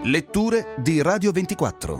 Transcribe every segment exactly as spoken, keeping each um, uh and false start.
Letture di Radio ventiquattro.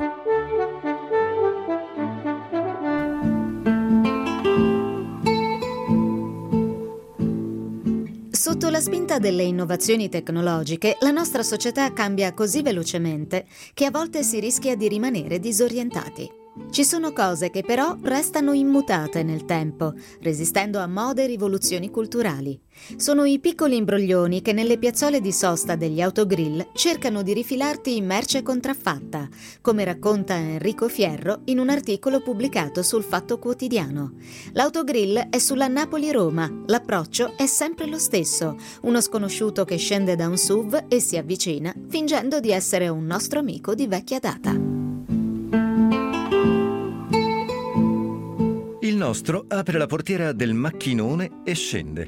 Sotto la spinta delle innovazioni tecnologiche, la nostra società cambia così velocemente che a volte si rischia di rimanere disorientati. Ci sono cose che però restano immutate nel tempo, resistendo a mode e rivoluzioni culturali. Sono i piccoli imbroglioni che nelle piazzole di sosta degli autogrill cercano di rifilarti in merce contraffatta, come racconta Enrico Fierro in un articolo pubblicato sul Fatto Quotidiano. L'autogrill è sulla Napoli-Roma, l'approccio è sempre lo stesso, uno sconosciuto che scende da un S U V e si avvicina, fingendo di essere un nostro amico di vecchia data. Il nostro apre la portiera del macchinone e scende.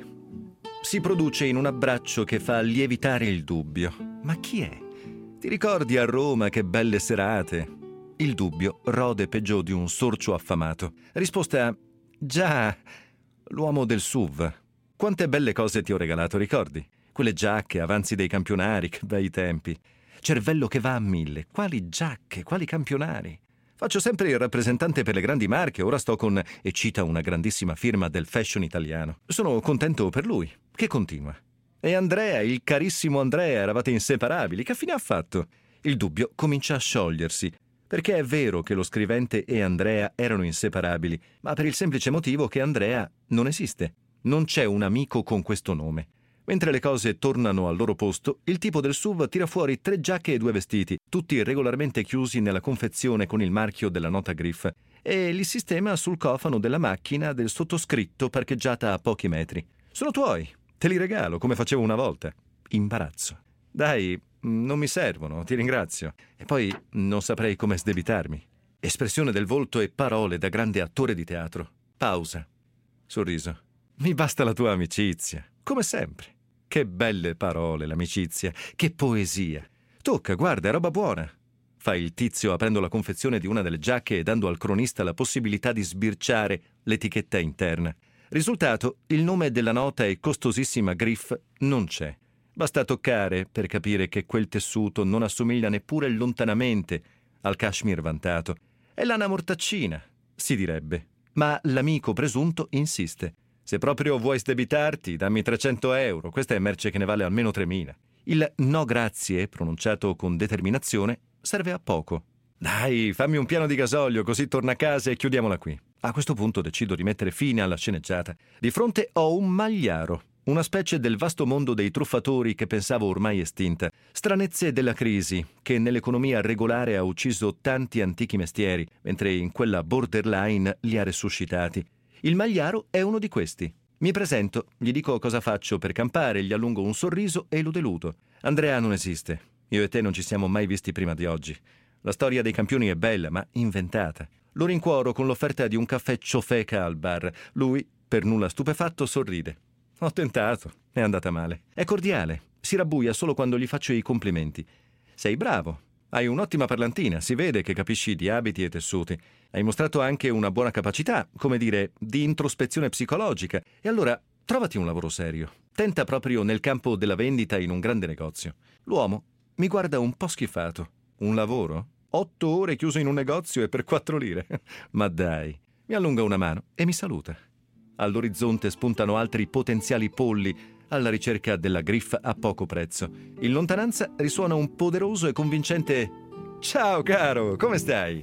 Si produce in un abbraccio che fa lievitare il dubbio. Ma chi è? Ti ricordi a Roma che belle serate? Il dubbio rode peggio di un sorcio affamato. Risposta: già, l'uomo del S U V. Quante belle cose ti ho regalato, ricordi? Quelle giacche, avanzi dei campionari, che bei tempi. Cervello che va a mille. Quali giacche, quali campionari? Faccio sempre il rappresentante per le grandi marche, ora sto con, e cita una grandissima firma del fashion italiano. Sono contento per lui, che continua. E Andrea, il carissimo Andrea, eravate inseparabili, che fine ha fatto? Il dubbio comincia a sciogliersi, perché è vero che lo scrivente e Andrea erano inseparabili, ma per il semplice motivo che Andrea non esiste. Non c'è un amico con questo nome. Mentre le cose tornano al loro posto, il tipo del S U V tira fuori tre giacche e due vestiti, tutti regolarmente chiusi nella confezione con il marchio della nota Griff, e li sistema sul cofano della macchina del sottoscritto parcheggiata a pochi metri. Sono tuoi, te li regalo come facevo una volta. Imbarazzo. Dai, non mi servono, ti ringrazio. E poi non saprei come sdebitarmi. Espressione del volto e parole da grande attore di teatro. Pausa. Sorriso. Mi basta la tua amicizia, come sempre. Che belle parole, l'amicizia, che poesia. Tocca, guarda, è roba buona. Fa il tizio aprendo la confezione di una delle giacche e dando al cronista la possibilità di sbirciare l'etichetta interna. Risultato, il nome della nota e costosissima Griff non c'è. Basta toccare per capire che quel tessuto non assomiglia neppure lontanamente al cashmere vantato. È lana mortaccina, si direbbe. Ma l'amico presunto insiste. Se proprio vuoi sdebitarti, dammi trecento euro, questa è merce che ne vale almeno tremila. Il no grazie, pronunciato con determinazione, serve a poco. Dai, fammi un piano di gasolio, così torna a casa e chiudiamola qui. A questo punto decido di mettere fine alla sceneggiata. Di fronte ho un magliaro, una specie del vasto mondo dei truffatori che pensavo ormai estinta. Stranezze della crisi, che nell'economia regolare ha ucciso tanti antichi mestieri, mentre in quella borderline li ha resuscitati. Il magliaro è uno di questi. Mi presento, gli dico cosa faccio per campare, gli allungo un sorriso e lo deludo. Andrea non esiste. Io e te non ci siamo mai visti prima di oggi. La storia dei campioni è bella, ma inventata. Lo rincuoro con l'offerta di un caffè ciofeca al bar. Lui, per nulla stupefatto, sorride. Ho tentato, è andata male. È cordiale, si rabbuia solo quando gli faccio i complimenti. Sei bravo. Hai un'ottima parlantina, si vede che capisci di abiti e tessuti. Hai mostrato anche una buona capacità, come dire, di introspezione psicologica. E allora, trovati un lavoro serio. Tenta proprio nel campo della vendita in un grande negozio. L'uomo mi guarda un po' schifato. Un lavoro? Otto ore chiuso in un negozio e per quattro lire? Ma dai. Mi allunga una mano e mi saluta. All'orizzonte spuntano altri potenziali polli alla ricerca della Griff a poco prezzo. In lontananza risuona un poderoso e convincente «Ciao caro, come stai?»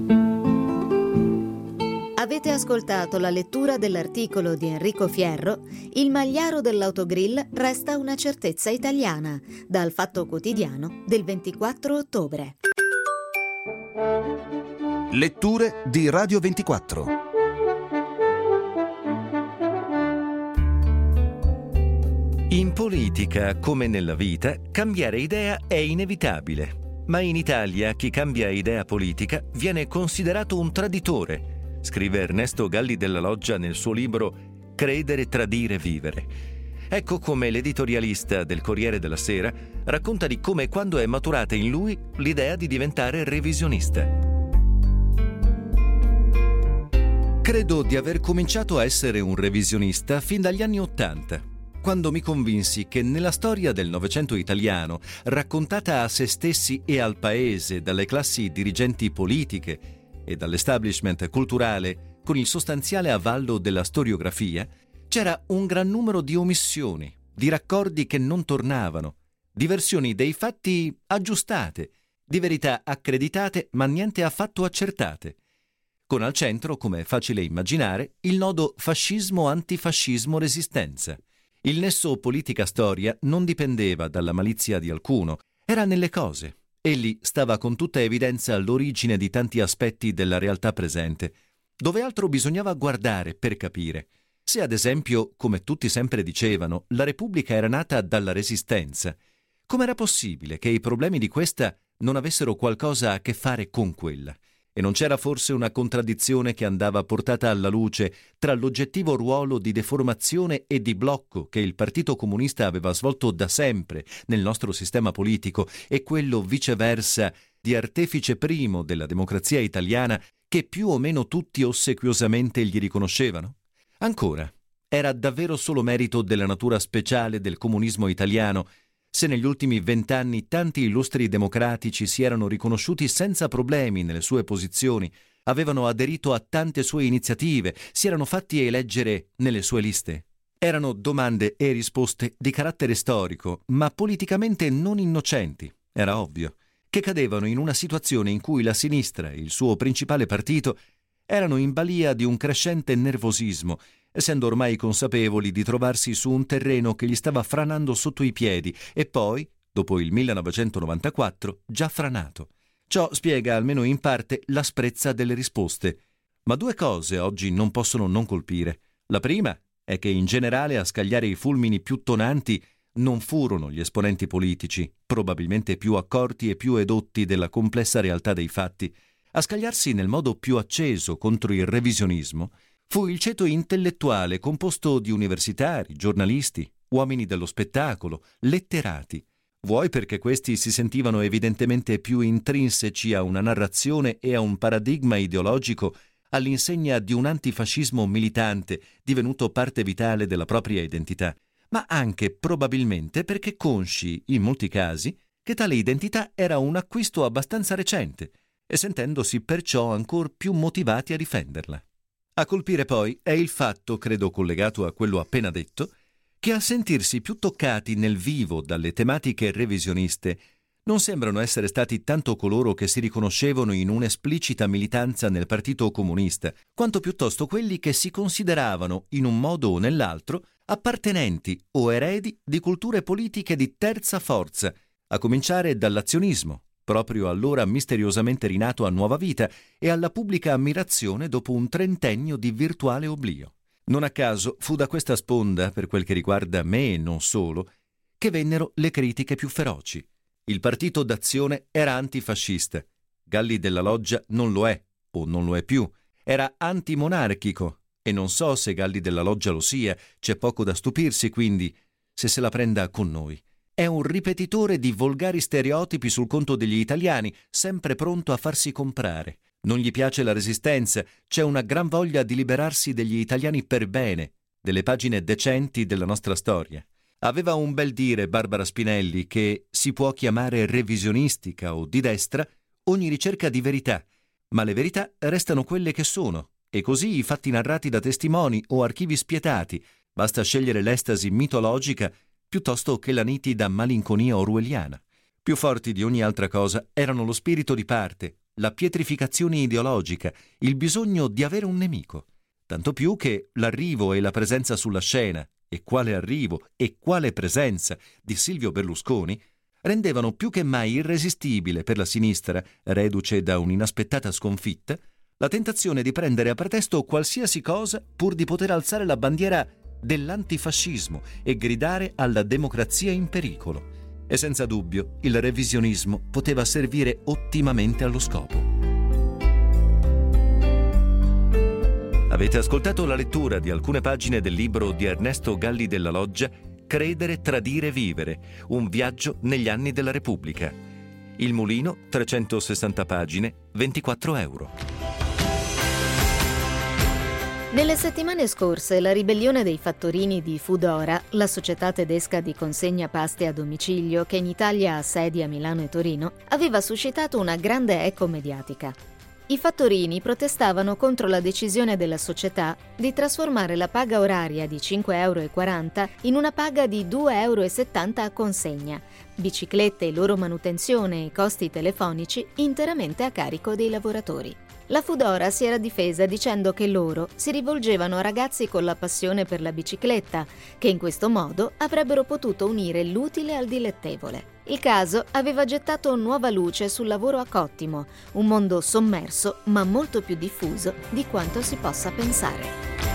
Avete ascoltato la lettura dell'articolo di Enrico Fierro «Il magliaro dell'autogrill resta una certezza italiana» dal Fatto Quotidiano del ventiquattro ottobre. Letture di Radio ventiquattro. In politica, come nella vita, cambiare idea è inevitabile. Ma in Italia chi cambia idea politica viene considerato un traditore, scrive Ernesto Galli della Loggia nel suo libro Credere, tradire, vivere. Ecco come l'editorialista del Corriere della Sera racconta di come e quando è maturata in lui l'idea di diventare revisionista. Credo di aver cominciato a essere un revisionista fin dagli anni Ottanta. quando mi convinsi che nella storia del Novecento italiano, raccontata a se stessi e al paese dalle classi dirigenti politiche e dall'establishment culturale, con il sostanziale avallo della storiografia, c'era un gran numero di omissioni, di raccordi che non tornavano, di versioni dei fatti aggiustate, di verità accreditate ma niente affatto accertate, con al centro, come è facile immaginare, il nodo fascismo-antifascismo-resistenza. Il nesso politica-storia non dipendeva dalla malizia di alcuno, era nelle cose. Egli stava con tutta evidenza all'origine di tanti aspetti della realtà presente. Dove altro bisognava guardare per capire? Se ad esempio, come tutti sempre dicevano, la Repubblica era nata dalla Resistenza, com'era possibile che i problemi di questa non avessero qualcosa a che fare con quella? E non c'era forse una contraddizione che andava portata alla luce tra l'oggettivo ruolo di deformazione e di blocco che il Partito Comunista aveva svolto da sempre nel nostro sistema politico e quello viceversa di artefice primo della democrazia italiana che più o meno tutti ossequiosamente gli riconoscevano? Ancora, era davvero solo merito della natura speciale del comunismo italiano se negli ultimi vent'anni tanti illustri democratici si erano riconosciuti senza problemi nelle sue posizioni, avevano aderito a tante sue iniziative, si erano fatti eleggere nelle sue liste. Erano domande e risposte di carattere storico, ma politicamente non innocenti, era ovvio, che cadevano in una situazione in cui la sinistra e il suo principale partito erano in balia di un crescente nervosismo, essendo ormai consapevoli di trovarsi su un terreno che gli stava franando sotto i piedi e poi, dopo il millenovecentonovantaquattro, già franato. Ciò spiega almeno in parte l'asprezza delle risposte. Ma due cose oggi non possono non colpire. La prima è che in generale a scagliare i fulmini più tonanti non furono gli esponenti politici, probabilmente più accorti e più edotti della complessa realtà dei fatti. A scagliarsi nel modo più acceso contro il revisionismo fu il ceto intellettuale composto di universitari, giornalisti, uomini dello spettacolo, letterati. Vuoi perché questi si sentivano evidentemente più intrinseci a una narrazione e a un paradigma ideologico all'insegna di un antifascismo militante divenuto parte vitale della propria identità, ma anche probabilmente perché consci, in molti casi, che tale identità era un acquisto abbastanza recente e sentendosi perciò ancor più motivati a difenderla. A colpire poi è il fatto, credo collegato a quello appena detto, che a sentirsi più toccati nel vivo dalle tematiche revisioniste non sembrano essere stati tanto coloro che si riconoscevano in un'esplicita militanza nel Partito Comunista, quanto piuttosto quelli che si consideravano, in un modo o nell'altro, appartenenti o eredi di culture politiche di terza forza, a cominciare dall'azionismo, proprio allora misteriosamente rinato a nuova vita, e alla pubblica ammirazione dopo un trentennio di virtuale oblio. Non a caso fu da questa sponda, per quel che riguarda me e non solo, che vennero le critiche più feroci. Il partito d'Azione era antifascista, Galli della Loggia non lo è, o non lo è più, era antimonarchico, e non so se Galli della Loggia lo sia, c'è poco da stupirsi quindi, se se la prenda con noi. È un ripetitore di volgari stereotipi sul conto degli italiani, sempre pronto a farsi comprare. Non gli piace la resistenza, c'è una gran voglia di liberarsi degli italiani per bene, delle pagine decenti della nostra storia. Aveva un bel dire Barbara Spinelli che si può chiamare revisionistica o di destra ogni ricerca di verità, ma le verità restano quelle che sono, e così i fatti narrati da testimoni o archivi spietati, basta scegliere l'estasi mitologica piuttosto che la nitida malinconia orwelliana. Più forti di ogni altra cosa erano lo spirito di parte, la pietrificazione ideologica, il bisogno di avere un nemico. Tanto più che l'arrivo e la presenza sulla scena, e quale arrivo e quale presenza, di Silvio Berlusconi, rendevano più che mai irresistibile per la sinistra, reduce da un'inaspettata sconfitta, la tentazione di prendere a pretesto qualsiasi cosa pur di poter alzare la bandiera dell'antifascismo e gridare alla democrazia in pericolo. E senza dubbio il revisionismo poteva servire ottimamente allo scopo. Avete ascoltato la lettura di alcune pagine del libro di Ernesto Galli della Loggia, Credere, tradire, vivere, un viaggio negli anni della Repubblica. Il Mulino, trecentosessanta pagine, ventiquattro euro. Nelle settimane scorse la ribellione dei fattorini di Foodora, la società tedesca di consegna paste a domicilio che in Italia ha sedi a Milano e Torino, aveva suscitato una grande eco mediatica. I fattorini protestavano contro la decisione della società di trasformare la paga oraria di cinque e quaranta euro in una paga di due e settanta euro a consegna, biciclette e loro manutenzione e i costi telefonici interamente a carico dei lavoratori. La Foodora si era difesa dicendo che loro si rivolgevano a ragazzi con la passione per la bicicletta, che in questo modo avrebbero potuto unire l'utile al dilettevole. Il caso aveva gettato nuova luce sul lavoro a cottimo, un mondo sommerso ma molto più diffuso di quanto si possa pensare.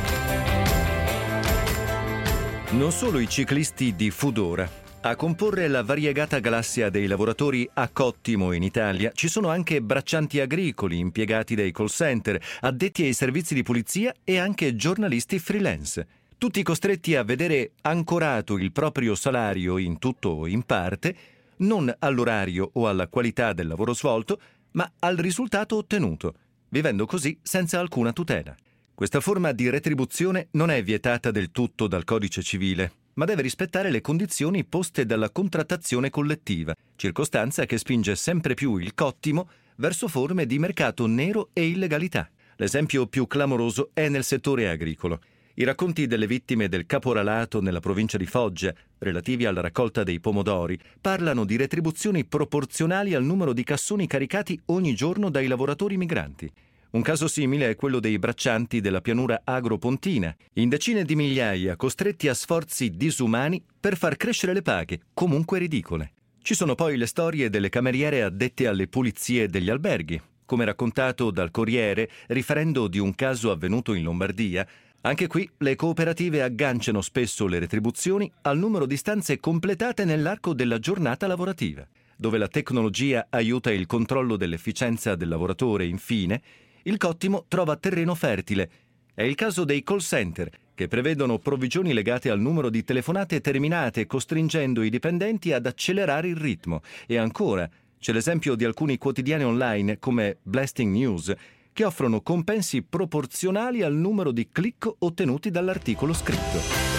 Non solo i ciclisti di Foodora. A comporre la variegata galassia dei lavoratori a cottimo in Italia ci sono anche braccianti agricoli impiegati dai call center, addetti ai servizi di pulizia e anche giornalisti freelance. Tutti costretti a vedere ancorato il proprio salario in tutto o in parte, non all'orario o alla qualità del lavoro svolto, ma al risultato ottenuto, vivendo così senza alcuna tutela. Questa forma di retribuzione non è vietata del tutto dal codice civile, ma deve rispettare le condizioni poste dalla contrattazione collettiva, circostanza che spinge sempre più il cottimo verso forme di mercato nero e illegalità. L'esempio più clamoroso è nel settore agricolo. I racconti delle vittime del caporalato nella provincia di Foggia, relativi alla raccolta dei pomodori, parlano di retribuzioni proporzionali al numero di cassoni caricati ogni giorno dai lavoratori migranti. Un caso simile è quello dei braccianti della pianura agropontina, in decine di migliaia costretti a sforzi disumani per far crescere le paghe, comunque ridicole. Ci sono poi le storie delle cameriere addette alle pulizie degli alberghi. Come raccontato dal Corriere, riferendo di un caso avvenuto in Lombardia, anche qui le cooperative agganciano spesso le retribuzioni al numero di stanze completate nell'arco della giornata lavorativa. Dove la tecnologia aiuta il controllo dell'efficienza del lavoratore, infine, il cottimo trova terreno fertile. È il caso dei call center, che prevedono provvigioni legate al numero di telefonate terminate, costringendo i dipendenti ad accelerare il ritmo. E ancora, c'è l'esempio di alcuni quotidiani online come Blasting News, che offrono compensi proporzionali al numero di click ottenuti dall'articolo scritto.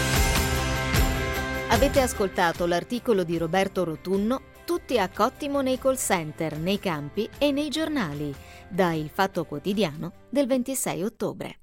Avete ascoltato l'articolo di Roberto Rotunno, Tutti a cottimo nei call center, nei campi e nei giornali, da Il Fatto Quotidiano del ventisei ottobre.